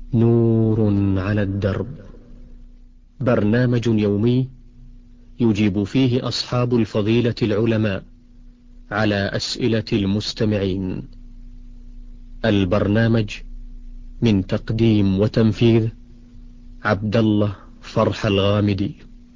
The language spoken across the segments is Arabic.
نور على الدرب، برنامج يومي يجيب فيه أصحاب الفضيلة العلماء على أسئلة المستمعين. البرنامج من تقديم وتنفيذ عبد الله فرح الغامدي.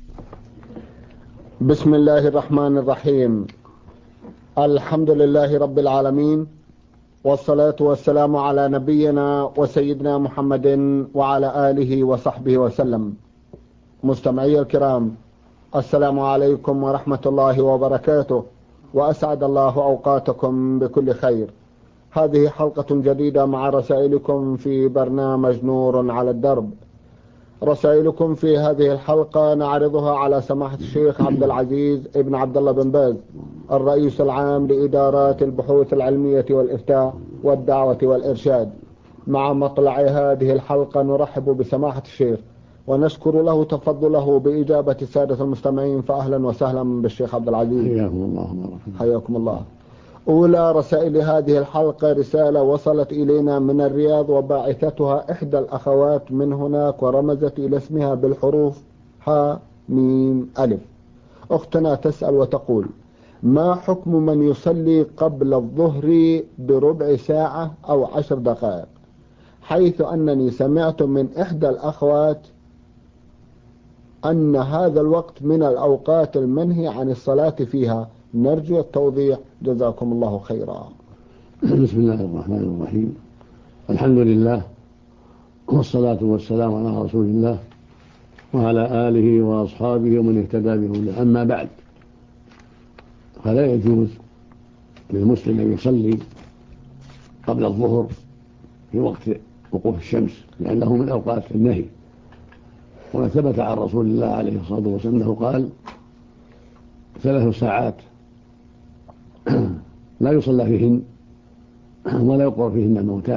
بسم الله الرحمن الرحيم. الحمد لله رب العالمين، والصلاة والسلام على نبينا وسيدنا محمد وعلى آله وصحبه وسلم. مستمعي الكرام، السلام عليكم ورحمة الله وبركاته، وأسعد الله أوقاتكم بكل خير. هذه حلقة جديدة مع رسائلكم في برنامج نور على الدرب. رسائلكم في هذه الحلقة نعرضها على سماحة الشيخ عبد العزيز ابن عبد الله بن باز، الرئيس العام لإدارات البحوث العلمية والإفتاء والدعوة والإرشاد. مع مطلع هذه الحلقة نرحب بسماحة الشيخ ونشكر له تفضله بإجابة السادة المستمعين، فأهلا وسهلا بالشيخ عبد العزيز. حياكم الله. حياكم الله. أولى رسائل هذه الحلقة رسالة وصلت إلينا من الرياض، وباعثتها إحدى الأخوات من هناك، ورمزت إلى اسمها بالحروف ها ميم ألف. أختنا تسأل وتقول: ما حكم من يصلي قبل الظهر بربع ساعة أو 10 دقائق، حيث أنني سمعت من إحدى الأخوات أن هذا الوقت من الأوقات المنهي عن الصلاة فيها؟ نرجو التوضيح، جزاكم الله خيرا. بسم الله الرحمن الرحيم. الحمد لله، والصلاة والسلام على رسول الله وعلى آله وأصحابه ومن اهتدى بهداه. أما بعد، فلا يجوز للمسلم أن يصلي قبل الظهر في وقت وقوف الشمس، لأنه من أوقات النهي. وثبت عن رسول الله عليه الصلاة والسلام أنه قال: 3 ساعات لا يصلى فيهن ولا يقرأ فيهن الموتى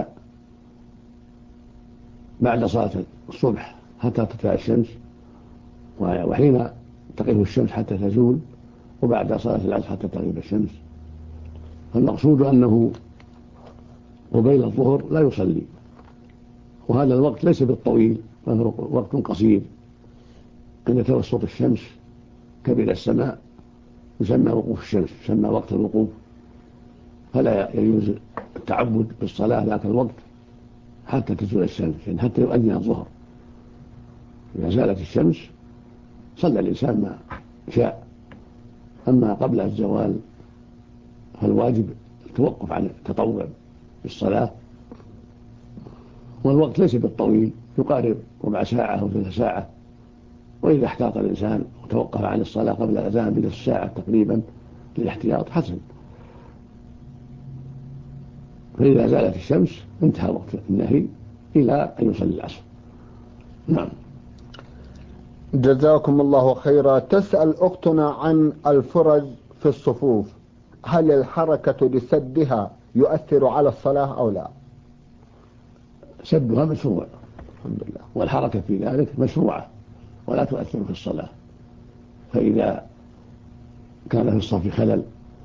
بعد صلاة الصبح حتى تطلع الشمس، وحين تغيب الشمس حتى تزول، وبعد صلاة العصر حتى تغيب الشمس. فالمقصود أنه قبيل الظهر لا يصلي، وهذا الوقت ليس بالطويل، فهو وقت قصير. عند توسط الشمس كبد السماء يسمى وقوف الشمس، يسمى وقت الوقوف. فلا يجوز التعبد بالصلاة ذاك الوقت حتى تزول الشمس، يعني حتى يؤذن الظهر. إذا زالت الشمس صلى الإنسان ما شاء. أما قبل الزوال فالواجب التوقف عن التطوع بالصلاة، والوقت ليس بالطويل، يقارب ربع ساعة أو 3 ساعة. وإذا احتاط الإنسان وتوقف عن الصلاة قبل الأذان بنصف ساعة تقريبا للاحتياط حسن. فإذا زالت الشمس انتهى وقت النهي إلى أن يصلي العصر. نعم. جزاكم الله خيرا. تسأل أختنا عن الفرج في الصفوف، هل الحركة لسدها يؤثر على الصلاة أو لا؟ سدها مشروع، الحمد لله، والحركة في ذلك مشروعة ولا تؤثر في الصلاة. فإذا كان في الصف خلل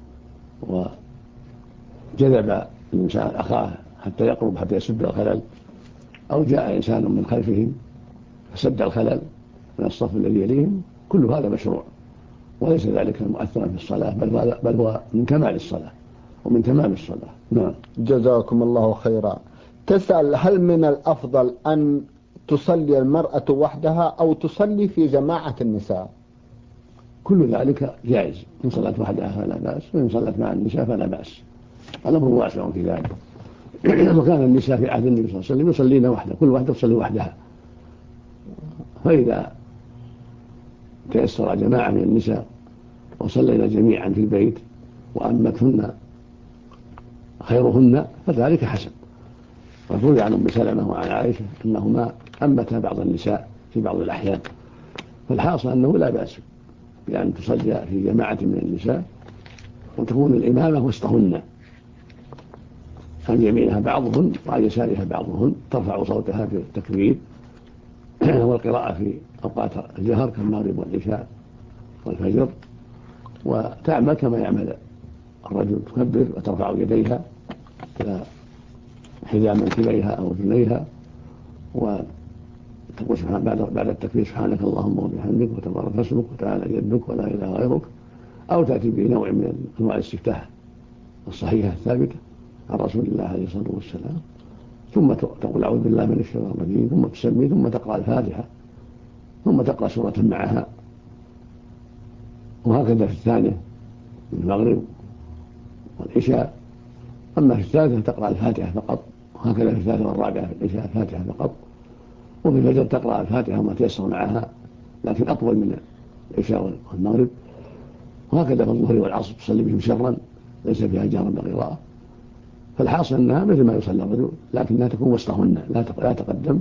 وجذب الإنسان أخاه حتى يقرب حتى يسد الخلل، أو جاء إنسان من خلفهم فسد الخلل من الصف الذي يليهم، كل هذا مشروع وليس ذلك مؤثرا في الصلاة، بل هو من كمال الصلاة ومن تمام الصلاة. نعم. جزاكم الله خيرا. تسأل: هل من الأفضل أن تصلي المرأة وحدها أو تصلي في جماعة النساء؟ كل ذلك جائز، إن صلت وحدها فلا بأس، وإن صلت مع النساء فلا بأس. الأمر واسع في ذلك. وكان النساء في عهد النبي صلى الله عليه وسلم يصلين وحده، كل واحدة تصلي وحدها. فإذا تيسر جماعة من النساء وصلينا جميعا في البيت وأمتهن خيرهن فذلك حسن. وروي عن أم سلمة وعن عائشة أنهما أمتا بعض النساء في بعض الأحيان. فالحاصل أنه لا بأس بأن تصلي في جماعة من النساء وتكون الإمامة وسطهن، عن يمينها بعضهن وعن يسارها بعضهن، ترفع صوتها في التكبير والقراءة في أوقات الجهر كالمغرب والعشاء والفجر، وتعمل كما يعمل الرجل، تكبر وترفع يديها إلى حذاء منكبيها أو أذنيها وتقول بعد التكبير سبحانك اللهم وبحمدك وتبارك اسمك وتعالى جدك ولا إله غيرك، أو تأتي بنوع من أنواع الاستفتاح الصحيحة الثابتة عن رسول الله عليه الصلاة والسلام، ثم تقول أعوذ بالله من الشيطان الرجيم، ثم تسمي، ثم تقرأ الفاتحة، ثم تقرأ سورة معها. وهكذا في الثانية من المغرب والعشاء. أما في الثالثة تقرأ الفاتحة فقط، وهكذا في الثالثة والرابعة في العشاء الفاتحة فقط. وفي الفجر تقرأ الفاتحة وما تيسر معها، لكن أطول من العشاء والمغرب. وهكذا في الظهر والعصر تصلي بهم سرا ليس فيها جهر بالقراءة. فالحاصل أنها مثل ما يصلي الرجل، لكنها تكون وسطهن، لا تقدم،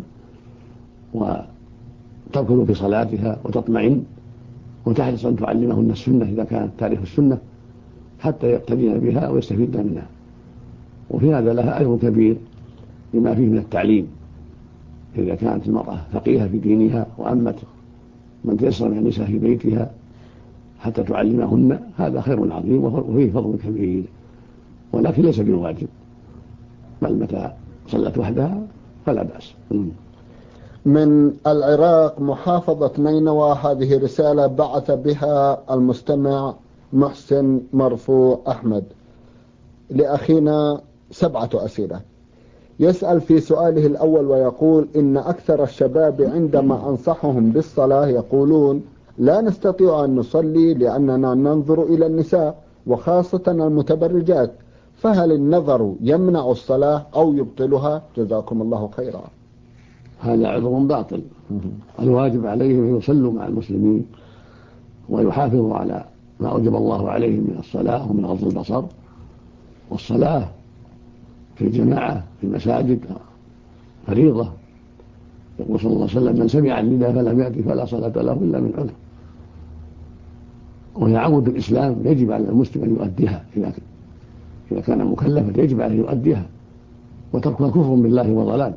وتركض في صلاتها وتطمئن، وتحرص أن تعلمهن السنة إذا كانت تعرف السنة حتى يقتدين بها ويستفيدن منها. وفي هذا لها أجر كبير لما فيه من التعليم، إذا كانت المرأة فقيهة في دينها وأمت من تيسر من النساء في بيتها حتى تعلمهن، هذا خير عظيم وفيه فضل كبير، ولكن ليس بالواجب، بل متى صلت وحدها فلا بأس. من العراق محافظة نينوى، هذه رسالة بعث بها المستمع محسن مرفوع أحمد لأخينا 7 أسئلة. يسأل في سؤاله الأول ويقول: إن أكثر الشباب عندما أنصحهم بالصلاة يقولون لا نستطيع أن نصلي لأننا ننظر إلى النساء وخاصة المتبرجات، فهل النظر يمنع الصلاة أو يبطلها؟ جزاكم الله خيرا. هذا عذر باطل. الواجب عليهم أن يصلوا مع المسلمين ويحافظوا على ما أوجب الله عليهم من الصلاة ومن غض البصر. والصلاة في الجماعة في المساجد فريضة. يقول صلى الله عليه وسلم: من سمع النداء فلم يأتي فلا صلاة له إلا من عذر. وهي عمود الإسلام، يجب على المسلم أن يؤديها إذا كان مكلفا، يجب عليه يؤديها، وتركها كفر بالله وضلال.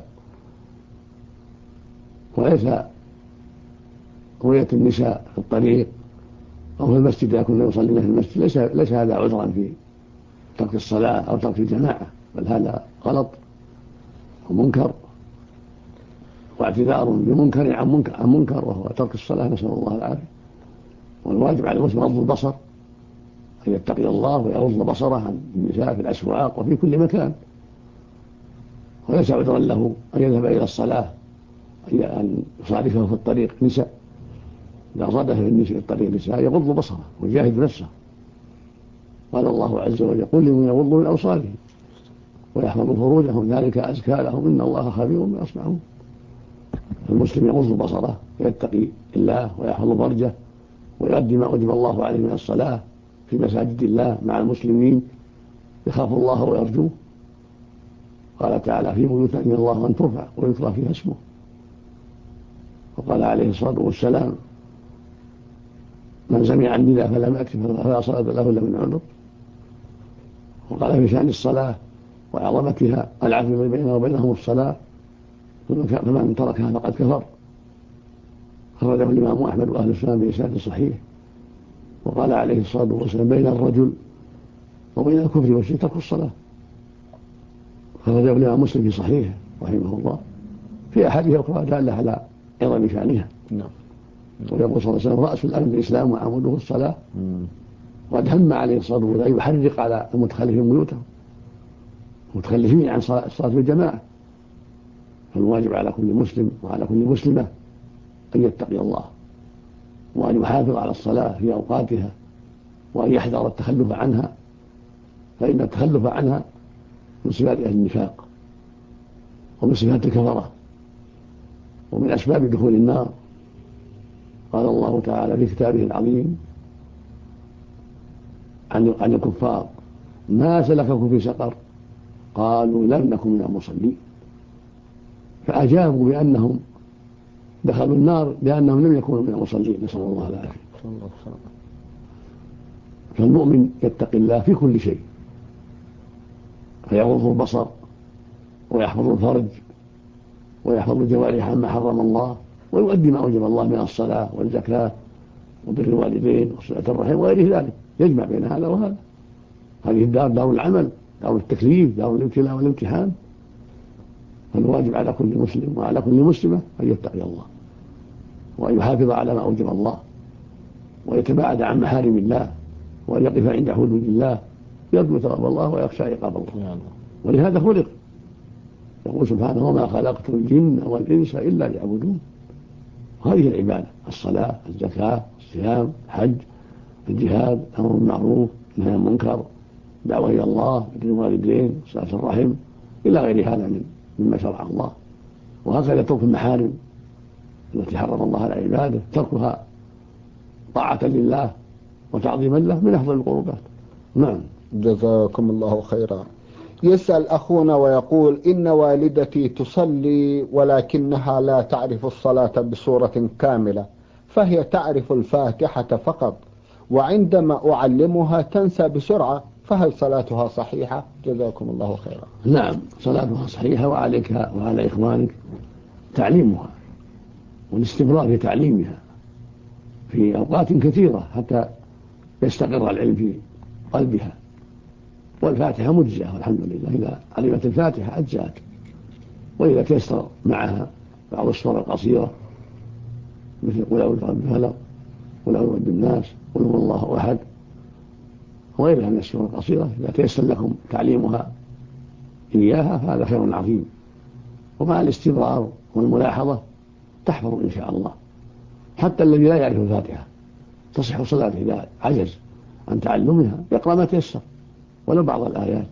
وليس رؤية النساء في الطريق أو في المسجد إذا كنا يصلين في المسجد ليس هذا عذرا في ترك الصلاة أو ترك الجماعة، بل هذا غلط ومنكر، واعتذار بمنكر عن منكر، وهو ترك الصلاة، نسأل الله العافية. والواجب على المسلم غض البصر، أن يتقي الله ويغض بصره عن النساء في الأسواق وفي كل مكان. وليس عذرا له أن يذهب إلى الصلاة أن يصادفه في الطريق نساء. إذا صادف في الطريق نساء يغض بصره ويجاهد نفسه. قال الله عز وجل: قل لمن يغضوا من أبصارهم ويحفظوا فروجهم ذلك أزكى لهم إن الله خبير بما يصنعون. المسلم يغض بصره ويتقي الله ويحفظ فرجه ويؤدي ما أوجب الله عليه من الصلاة في مساجد الله مع المسلمين، يخاف الله ويرجوه. قال تعالى: في بيوت أذن الله أن ترفع ويذكر فيها اسمه. وقال عليه الصلاة والسلام: من سمع النداء فلم يأت فلا صلاة له إلا من عذر. وقال في شأن الصلاة وعظمتها: العفو بيننا وبينهم الصلاة، فمن تركها فقد كفر. خرجه الإمام أحمد وأهل السنة بإسناد صحيح. وقال عليه الصلاة والسلام: بين الرجل وبين الكفر والشرك ترك الصلاة. خرجه الإمام مسلم في صحيح رحمه الله في أحاديث أخرى دالة على عظم شأنها. ويقول صلى الله عليه وسلم: رأس الأمر الإسلام وعموده الصلاة. وقد هم عليه الصلاة والسلام يحرق على المتخلفين بيوتهم، متخلفين عن الصلاة بالجماعة. فالواجب على كل مسلم وعلى كل مسلمة أن يتقي الله وأن يحافظ على الصلاة في أوقاتها، وأن يحذر التخلف عنها، فإن التخلف عنها من صفات أهل النفاق ومن صفات الكفرة ومن أسباب دخول النار. قال الله تعالى في كتابه العظيم عن الكفار: ما سلككم في سقر؟ قالوا لم نكن من المصلين. فأجابوا بأنهم دخلوا النار لأنهم لم يكونوا من المصلين، نسأل الله العافية. فالمؤمن يتقي الله في كل شيء، فيغض البصر ويحفظ الفرج ويحفظ الجوارح عما حرم الله، ويؤدي ما أوجب الله من الصلاة والزكاة وبر الوالدين وصلة الرحم وغير ذلك، يجمع بين هذا وهذا. هذه الدار دار العمل، دار التكليف، دار الابتلاء والامتحان. فالواجب على كل مسلم وعلى كل مسلمة أن يتقي الله وأن يحافظ على ما أوجب الله ويتباعد عن محارم الله وأن يقف عند حدود الله يرجو ثواب الله ويخشى عقاب الله. ولهذا خلق. يقول سبحانه وما خلقت الجن والإنس إلا ليعبدون. هذه العبادة: الصلاة، الزكاة، الصيام، الحج، الجهاد، أمر بالمعروف، نهي عن المنكر، دعوة إلى الله، بر الوالدين، صلة الرحم، إلى غير هذا مما شرع الله. وهكذا ترك المحارم التي حرم الله على عباده، تركها طاعة لله وتعظيما له من أفضل القربات. نعم. جزاكم الله خيرا. يسأل أخونا ويقول: إن والدتي تصلي ولكنها لا تعرف الصلاة بصورة كاملة، فهي تعرف الفاتحة فقط، وعندما أعلمها تنسى بسرعة، فهل صلاتها صحيحة؟ جزاكم الله خيرا. نعم، صلاتها صحيحة، وعليك وعلى إخوانك تعليمها والاستمرار في تعليمها في أوقات كثيرة حتى يستقر العلم في قلبها. والفاتحة مجزئة والحمد لله، إذا علمت الفاتحة أجزأت. وإذا تيسر معها بعض السور القصيرة مثل قل أعوذ برب الفلق، قل أعوذ برب الناس، قل هو الله أحد، وغيرها من السور القصيرة، إذا تيسر لكم تعليمها إياها فهذا خير عظيم. ومع الاستمرار والملاحظة تحفظ إن شاء الله. حتى الذي لا يعرف الفاتحة تصح صلاته إذا عجز عن تعلمها يقرأ ما تيسر ولو بعض الآيات.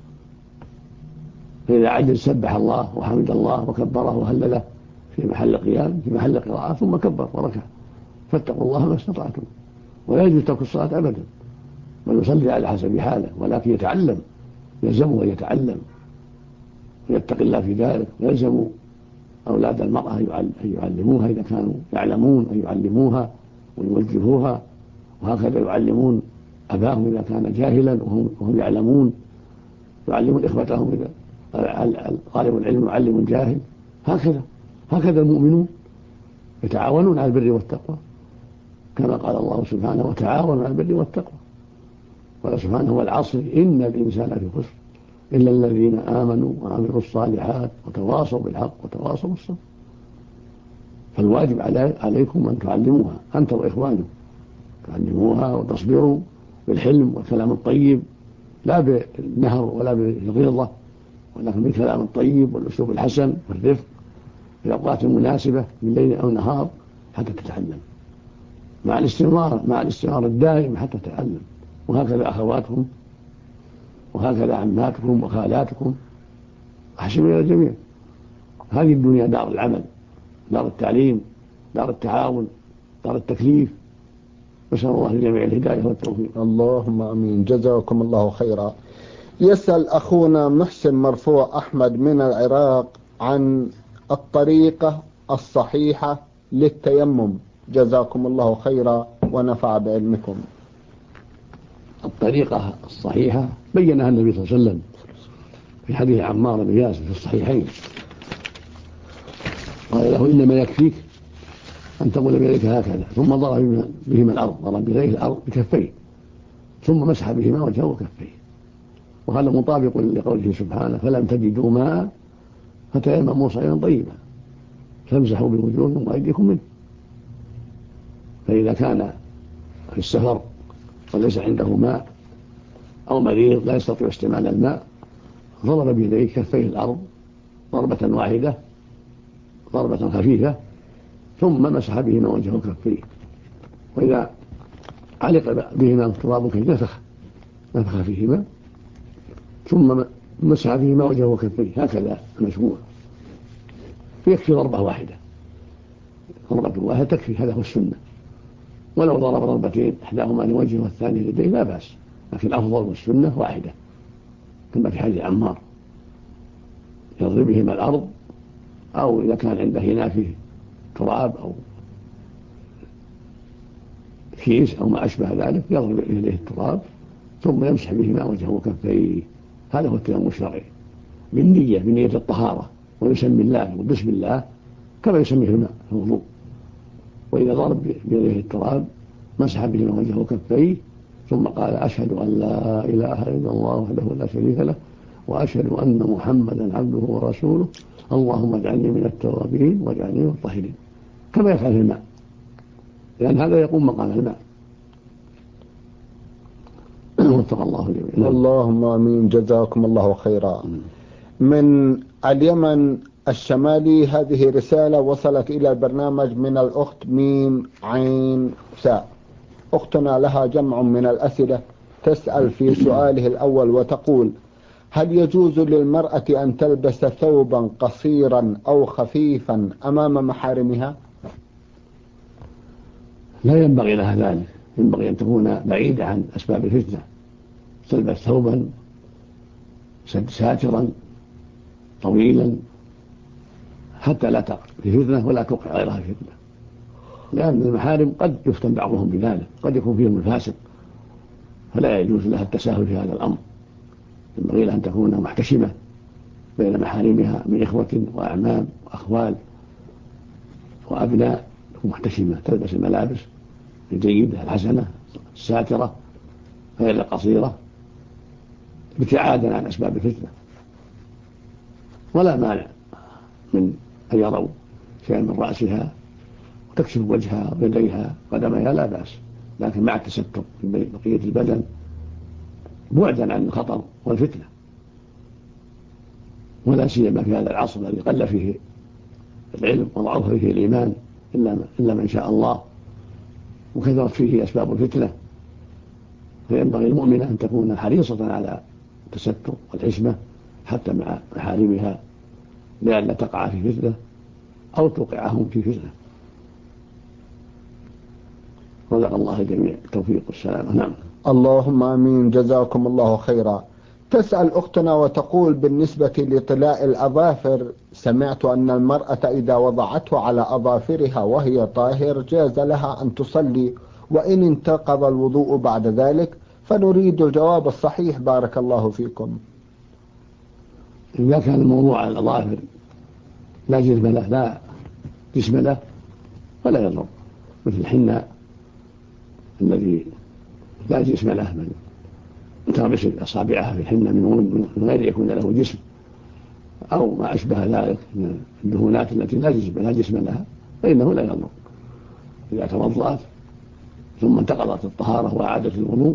فإذا عجز سبح الله وحمد الله وكبره وهلله في محل قيام في محل قراءة ثم كبر وركع. فاتقوا الله ما استطعتم. ولا يجوز ترك الصلاة أبدا، بل يصلي على حسب حاله، ولكن يتعلم، يلزمه أن يتعلم ويتقي الله في ذلك. ويلزم أولاد المرأة أن يعلموها إذا كانوا يعلمون، أن يعلموها ويوجهوها. وهكذا يعلمون أباهم إذا كان جاهلا وهم يعلمون، يعلمون إخوتهم إذا طالب العلم يعلم الجاهل. هكذا المؤمنون يتعاونون على البر والتقوى، كما قال الله سبحانه: وتعاونوا على البر والتقوى. قال سبحانه: والعصر إن الإنسان لفي خسر إلا الذين آمنوا وعملوا الصالحات وتواصوا بالحق وتواصوا بالصبر. فالواجب عليكم أن تعلموها أنت وإخوانكم، تعلموها وتصبروا بالحلم والكلام الطيب، لا بالنهر ولا بالغلظة، ولكن بالكلام الطيب والأسلوب الحسن والرفق في الأوقات المناسبة من ليل أو نهار حتى تتعلم، مع الاستمرار الدائم حتى تتعلم. وهكذا أخواتكم، وهكذا عماتكم وخالاتكم، أحسن إلى الجميع. هذه الدنيا دار العمل، دار التعليم، دار التعاون، دار التكليف. نسأل الله للجميع الهداية والتوفيق. اللهم آمين. جزاكم الله خيرا. يسأل أخونا محسن مرفوع أحمد من العراق عن الطريقة الصحيحة للتيمم. جزاكم الله خيرا ونفع بعلمكم. الطريقة الصحيحة بينها النبي صلى الله عليه وسلم في حديث عمار بن ياسر في الصحيحين، قال له: إنما يكفيك أن تقول بيديك هكذا، ثم ضرب بهما الأرض، ضرب بيديه الأرض بكفيه، ثم مسح بهما وجهه وكفيه. وهذا مطابق لقوله سبحانه: فلم تجدوا ماء فتيمموا صعيدا طيبا فامسحوا بوجوهكم وأيديكم منه. فإذا كان في السفر وليس عنده ماء أو مريض لا يستطيع استعمال الماء، ضرب بيديه كفيه الأرض ضربة واحدة، ضربة خفيفة، ثم مسح بهما وجهه وكفيه. وإذا علق بهما التراب كثير نفخ فيهما، ثم مسح بهما وجهه وكفيه، هكذا المشروع. يكفي ضربة واحدة، ضربة واحدة تكفي، هذا هو السنة. ولو ضرب ضربتين إحداهما لوجهه والثانية ليديه لا بأس، لكن الأفضل والسنة واحدة، كما في حديث عمار: يضرب بهما الأرض، أو إذا كان عنده هنا فيه تراب أو كيس أو ما أشبه ذلك يضرب إليه التراب، ثم يمسح بهما وجهه وكفيه. هذا هو التيمم الشرعي، بنية الطهارة، ويسمي الله وبسم الله كما يسميه الماء في الوضوء. وإذا ضرب بيده التراب مسح بهما وجهه وكفيه، ثم قال: أشهد أن لا إله إلا الله وحده لا شريك له، وأشهد أن محمدا عبده ورسوله، اللهم اجعلني من التوابين واجعلني من المطهرين، كما يفعل في الماء، لأن هذا يقوم مقام الماء. وفق الله جميعا. اللهم آمين، جزاكم الله خيرا. من اليمن الشمالي هذه رسالة وصلت إلى البرنامج من الأخت ميم عين ساء. أختنا لها جمع من الأسئلة، تسأل في سؤاله الأول وتقول: هل يجوز للمرأة أن تلبس ثوبا قصيرا أو خفيفا أمام محارمها؟ لا ينبغي لها ذلك، ينبغي أن تكون بعيدة عن أسباب الفتنة، تلبس ثوبا ساترا طويلا حتى لا تقع في فتنة ولا توقع غيرها في فتنة، لأن المحارم قد يفتن بعضهم بذلك، قد يكون فيهم الفاسق، فلا يجوز لها التساهل في هذا الأمر. ينبغي لها أن تكون محتشمة بين محارمها من إخوة وأعمام وأخوال وأبناء، تكون محتشمة، تلبس الملابس الجيدة الحسنة الساترة غير القصيرة، ابتعادا عن أسباب الفتنة. ولا مانع من أن يروا شيئا من رأسها وتكشف وجهها ويديها قدميها، لا بأس، لكن مع التستر في بقية البدن بعدا عن الخطر والفتنة، ولا سيما في هذا العصر الذي قل فيه العلم وضعف فيه الإيمان إلا من شاء الله، وكثرت فيه أسباب الفتنة. فينبغي المؤمنة أن تكون حريصة على التستر والحشمة حتى مع محارمها، لئلا تقع في فتنة أو توقعهم في فتنة. رزق الله الجميع التوفيق والسلامة. نعم. اللهم آمين، جزاكم الله خيرا. تسأل أختنا وتقول: بالنسبة لطلاء الأظافر، سمعت أن المرأة إذا وضعته على أظافرها وهي طاهر جاز لها أن تصلي وإن انتقض الوضوء بعد ذلك، فنريد الجواب الصحيح بارك الله فيكم. إذا كان الموضوع على الأظافر لا جسم له لا جسم له فلا يضر، مثل الحناء الذي لا جسم له، من تغمس أصابعها في الحنة من غير يكون له جسم، أو ما أشبه ذلك من الدهونات التي لا جسم لها، فإنه لا يضر. إذا توضأت ثم انتقضت الطهارة وأعادت الوضوء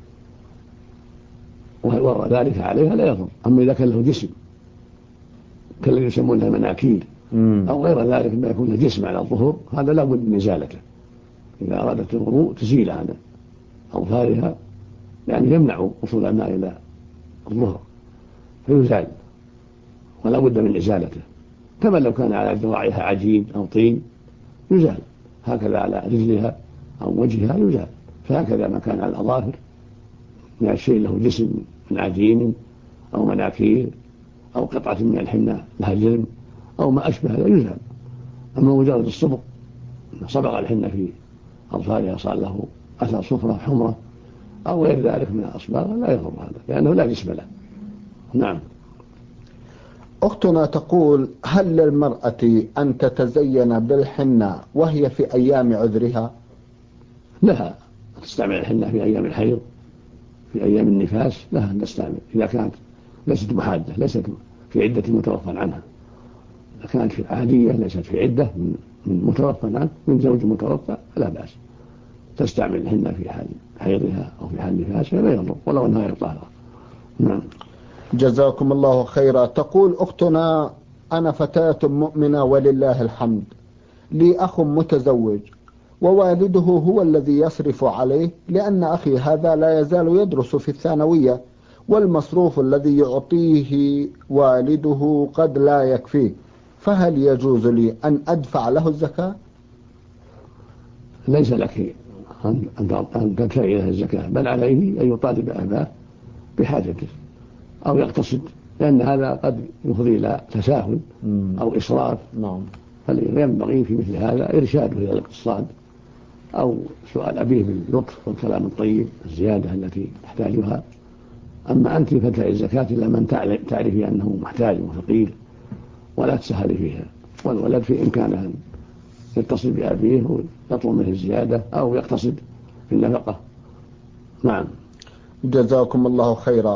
وورى ذلك عليها لا يضر. أما إذا كان له جسم كالذي يسمونها مناكير أو غير ذلك ما يكون له جسم على الظهور، هذا لا بد من إزالته. إذا أرادت الوضوء تزيل عن أظفارها، يعني يمنع وصول الماء إلى الظهر فيزال، ولا بد من إزالته. كما لو كان على ذراعها عجين أو طين يزال، هكذا على رجلها أو وجهها يزال. فهكذا ما كان على الأظافر من الشيء له جسم من عجين أو مناكير أو قطعة من الحنة لها جرم أو ما أشبه هذا يزال. أما مجرد الصبغ، صبغ الحنة في أظفارها صار له أثر صفرة حمرة أو غير ذلك من الأصباغ لا يضر هذا، لأنه لا جسم له. نعم. أختنا تقول: هل للمرأة أن تتزين بالحنة وهي في أيام عذرها؟ لها تستعمل الحنة في أيام الحيض، في أيام النفاس لها أن تستعمل، إذا كانت ليست محادة، ليست في عدة متوفى عنها. إذا كانت في عادية ليست في عدة من متوفى عنه من زوج متوفى فلا بأس، تستعمل الحنة في حال حيضها أو في حال نفاسها لا يضر ولو أنها غير طاهرة. نعم. جزاكم الله خيرا. تقول أختنا: أنا فتاة مؤمنة ولله الحمد، لي أخ متزوج ووالده هو الذي يصرف عليه، لأن أخي هذا لا يزال يدرس في الثانوية، والمصروف الذي يعطيه والده قد لا يكفيه، فهل يجوز لي أن أدفع له الزكاة؟ ليس لك أن تدفعي له الزكاة، بل عليه أن يطالب أباه بحاجته أو يقتصد، لأن هذا قد يفضي إلى تساهل أو إسراف. نعم. فينبغي في مثل هذا إرشاده إلى الاقتصاد أو سؤال أبيه باللطف والكلام الطيب الزيادة التي تحتاجها. أما أنت فادفعي الزكاة إلى من تعرفي أنه محتاج وفقير ولا تسهلي فيها، والولد في إمكانه أن يتصل بأبيه ويطلب منه الزيادة أو يقتصد في النفقة. نعم. جزاكم الله خيرا.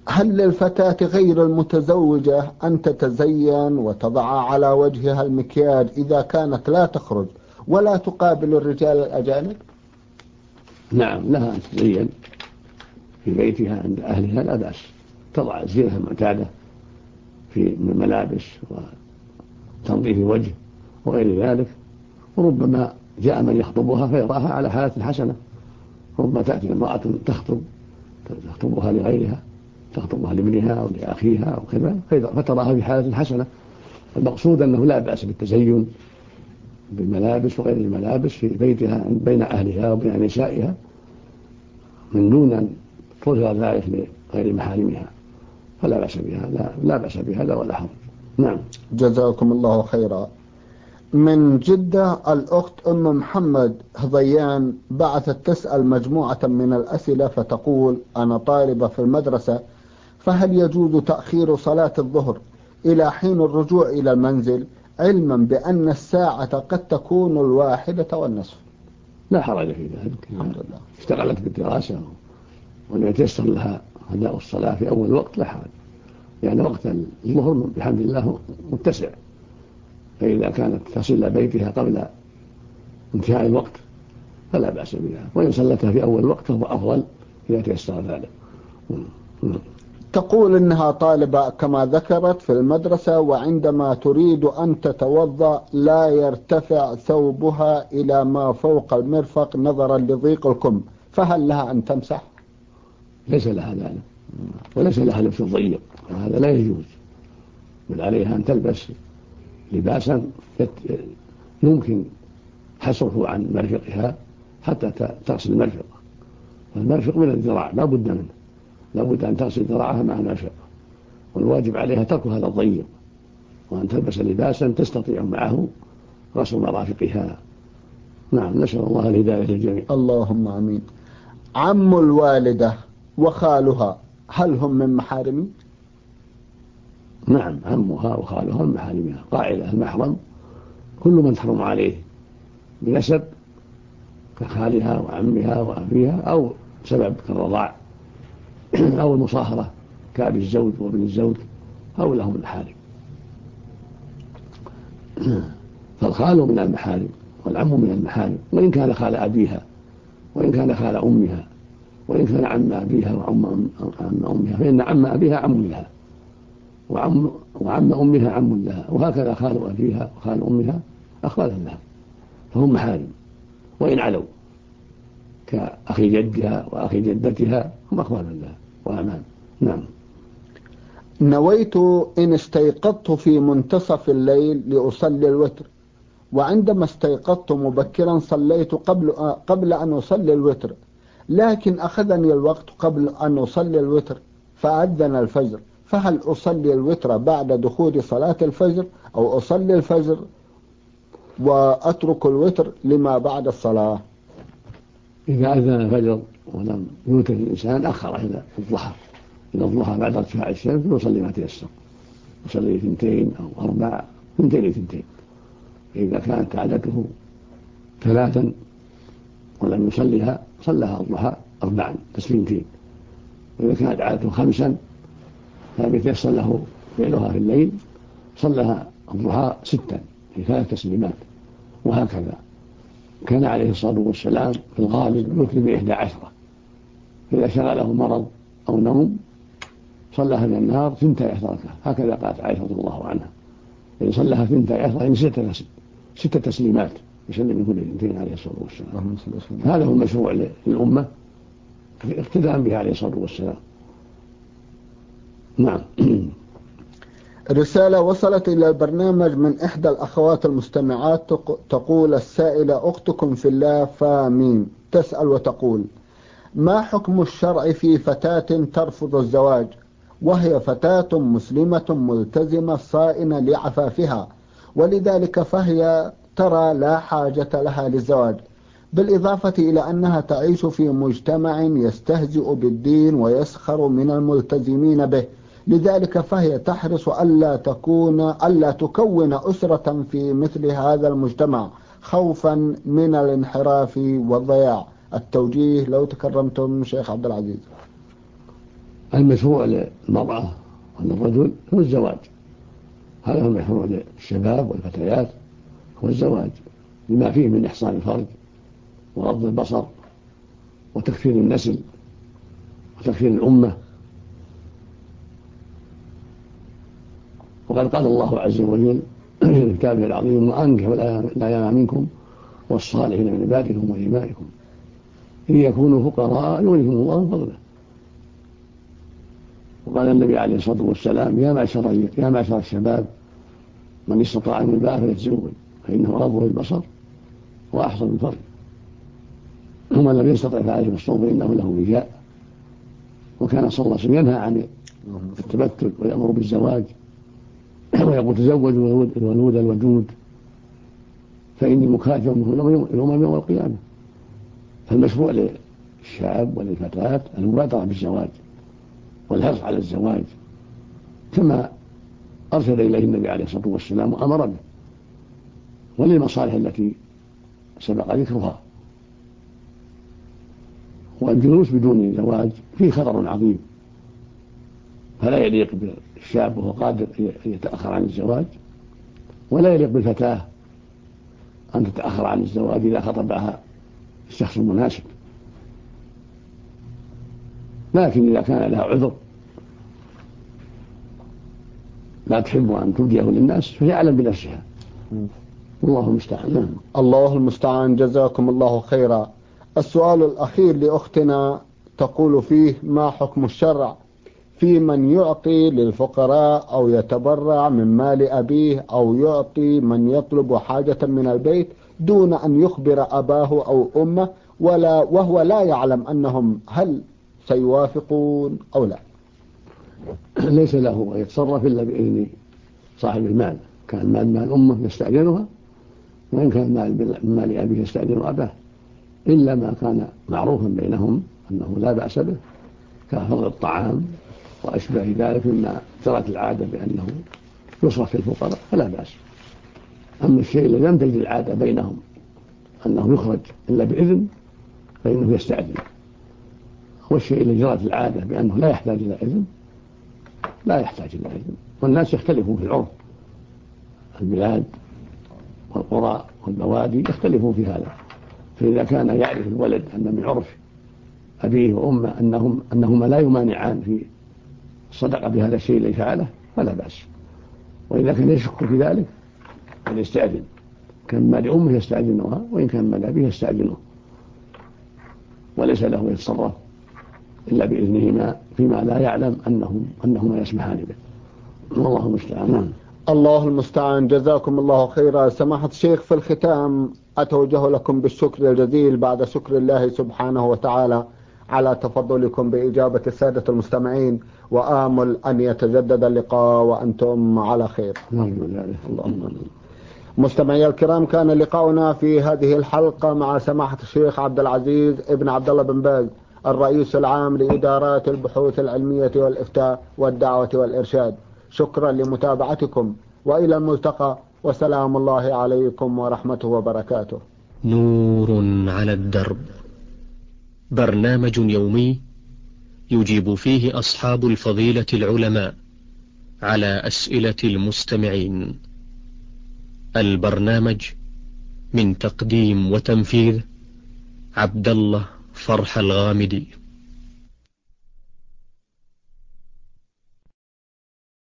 هل للفتاة غير المتزوجة أن تتزين وتضع على وجهها المكياج إذا كانت لا تخرج ولا تقابل الرجال الأجانب؟ نعم، لها أن تتزين في بيتها عند أهلها لا بأس، تضع الزينة المعتادة من ملابس وتنظيف وجه وغير ذلك. وربما جاء من يخطبها فيراها على حالة حسنة، ربما تأتي امرأة تخطبها لغيرها، تخطبها لابنها أو لأخيها أو كذا، فتراها في حالة حسنة. المقصود أنه لا بأس بالتزين بالملابس وغير الملابس في بيتها بين أهلها وبين نسائها من دون أن تظهر ذلك لغير محارمها، فلا بأس بها، لا بأس بهذا ولا حرج. نعم. جزاكم الله خيرا. من جدة الأخت أم محمد هضيان بعثت تسأل مجموعة من الأسئلة فتقول: أنا طالبة في المدرسة، فهل يجوز تأخير صلاة الظهر إلى حين الرجوع إلى المنزل، علما بأن الساعة قد تكون 1:30؟ لا حرج في ذلك، الحمد لله. اشتغلت بالدراسة وأن يتيسر لها أداء الصلاة في أول وقت لا حرج، يعني وقت الظهر بحمد الله متسع، فإذا كانت تصل إلى بيتها قبل انتهاء الوقت فلا بأس بها، وإن صلتها في أول وقت فهو أفضل إذا تيسر ذلك. تقول إنها طالبة كما ذكرت في المدرسة، وعندما تريد أن تتوضأ لا يرتفع ثوبها إلى ما فوق المرفق نظرا لضيق الكم، فهل لها أن تمسح؟ ليس لها ذلك، وليس لها لبس ضيق، هذا لا يجوز، بل عليها أن تلبس لباسا يمكن حصره عن مرفقها حتى تغسل المرفق، فالمرفق من الذراع لا بد منه، لا بد أن تغسل ذراعها مع المرفق، والواجب عليها ترك هذا الضيق، وأن تلبس لباسا تستطيع معه غسل مرافقها. نعم، نسأل الله الهداية للجميع. اللهم آمين. عم الوالدة وخالها هل هم من محارمي؟ نعم، عمها وخالها من محارمها، قاعدة: المحرم كل من تحرم عليه بنسب كخالها وعمها وأبيها، أو سبب كالرضاع أو المصاهرة كأبي الزوج وابن الزوج، أو لهم المحارم. فالخال من المحارم والعم من المحارم، وإن كان خال أبيها وإن كان خال أمها وإن كان عم أبيها وعم أمها، فإن عم أبيها عم لها وعم أمها عم لها، وهكذا خال أبيها وخال أمها أخوالا لها، فهم محارم وإن علوا، كأخي جدها وأخي جدتها هم أخوالا لها وأعمام. نعم. نويت إن استيقظت في منتصف الليل لأصلي الوتر، وعندما استيقظت مبكرا صليت قبل أن أصلي الوتر، لكن أخذني الوقت قبل أن أصلي الوتر فأذن الفجر، فهل أصلي الوتر بعد دخول صلاة الفجر أو أصلي الفجر وأترك الوتر لما بعد الصلاة؟ إذا أذن الفجر ولم يوتر الإنسان أخر إلى الضحى، بعد ارتفاع الشمس يصلي ما تيسر، يصلي 2 أو 4، 2 إذا كانت عادته 3 ولم يصليها صلىها الضحى 4 تسليمتين، وإذا كانت عادته 5 فلم يتيسر له فعلها في الليل صلىها الضحى 6 في 3 تسليمات. وهكذا كان عليه الصلاة والسلام في الغالب يتم ب11، فإذا شغله مرض أو نوم صلىها من النهار 12 ركعة، هكذا قالت عائشة رضي الله عنها، إذا صلىها 12 يعني 6 تسليمات يسلم من كل 2 عليه الصلاة والسلام. هذا هو المشروع للأمة اقتداء به عليه الصلاة والسلام. نعم. رسالة وصلت إلى البرنامج من إحدى الأخوات المستمعات، تقول السائلة: أختكم في الله فامين، تسأل وتقول: ما حكم الشرع في فتاة ترفض الزواج وهي فتاة مسلمة ملتزمة صائنة لعفافها، ولذلك فهي ترى لا حاجة لها للزواج، بالإضافة إلى أنها تعيش في مجتمع يستهزئ بالدين ويسخر من الملتزمين به، لذلك فهي تحرص ألا تكون أسرة في مثل هذا المجتمع خوفا من الانحراف والضياع. التوجيه لو تكرمتم شيخ عبد العزيز. المشروع للمرأة وللرجل هو الزواج، هذا هو المشروع للشباب والفتيات، هو الزواج لما فيه من إحصان الفرج وغض البصر وتكثير النسل وتكثير الأمة. وقد قال الله عز وجل في كتابه العظيم: وأنكحوا الأيام منكم والصالحين من عبادكم وإمائكم إن يكونوا فقراء يغنيهم الله من فضله. وقال النبي عليه الصلاة والسلام: يا معشر الشباب من استطاع من الباء فليتزوج فإنه أغض للبصر وأحسن الفرج، ومن لم يستطع فعليه بالصوم فإنه له وجاء. وكان صلى الله عليه وسلم ينهى عن التبتل ويأمر بالزواج ويقول: تزوجوا الولود الودود فإني مكاثر الأمم يوم القيامة. فالمشروع للشاب وللفتاة المبادرة بالزواج والحرص على الزواج كما أرشد إليه النبي عليه الصلاة والسلام وأمر به، وللمصالح التي سبق ذكرها. والجلوس بدون زواج فيه خطر عظيم، فلا يليق بالشاب وهو قادر أن يتأخر عن الزواج، ولا يليق بالفتاة أن تتأخر عن الزواج إذا خطبها الشخص المناسب. لكن إذا كان لها عذر لا تحب أن تبديه للناس فهي أعلم بنفسها، والله المستعان. الله المستعان، جزاكم الله خيرا. السؤال الأخير لأختنا تقول فيه: ما حكم الشرع في من يعطي للفقراء أو يتبرع من مال أبيه أو يعطي من يطلب حاجة من البيت دون أن يخبر أباه أو أمه وهو لا يعلم أنهم هل سيوافقون أو لا؟ ليس له أن يتصرف إلا بإذن صاحب المال. كان المال مال أمه يستأذنها، وإن كان مال أبيه يستأذن أباه، إلا ما كان معروفا بينهم أنه لا بأس به كفضل الطعام وأشبه ذلك مما جرت العادة بأنه يصرف في الفقراء فلا بأس. أما الشيء الذي لم تجد العادة بينهم أنه يخرج إلا بإذن فإنه يستأذن، والشيء الذي جرت العادة بأنه لا يحتاج إلى إذن لا يحتاج إلى إذن. والناس يختلفون في العرف، البلاد والقرى والبوادي يختلفون في هذا. فإذا كان يعرف الولد أن من عرف أبيه وأمه أنهما لا يمانعان في الصدقة بهذا الشيء الذي فعله فلا بأس. وإذا كان يشك في ذلك فليستأذن، كان مال أمه يستأذنها وإن كان مال أبيه يستأذنه، وليس له يتصرف إلا بإذنهما فيما لا يعلم أنهما يسمحان به، والله المستعان. الله المستعان، جزاكم الله خيرا. سماحة الشيخ، في الختام أتوجه لكم بالشكر الجزيل بعد شكر الله سبحانه وتعالى على تفضلكم بإجابة السادة المستمعين، وآمل أن يتجدد اللقاء وأنتم على خير. اللهم. مستمعي الكرام، كان لقاؤنا في هذه الحلقة مع سماحة الشيخ عبد العزيز ابن عبد الله بن باز، الرئيس العام لإدارات البحوث العلمية والإفتاء والدعوة والإرشاد. شكرا لمتابعتكم، وإلى الملتقى، وسلام الله عليكم ورحمته وبركاته. نور على الدرب، برنامج يومي يجيب فيه أصحاب الفضيلة العلماء على أسئلة المستمعين. البرنامج من تقديم وتنفيذ عبد الله فرح الغامدي.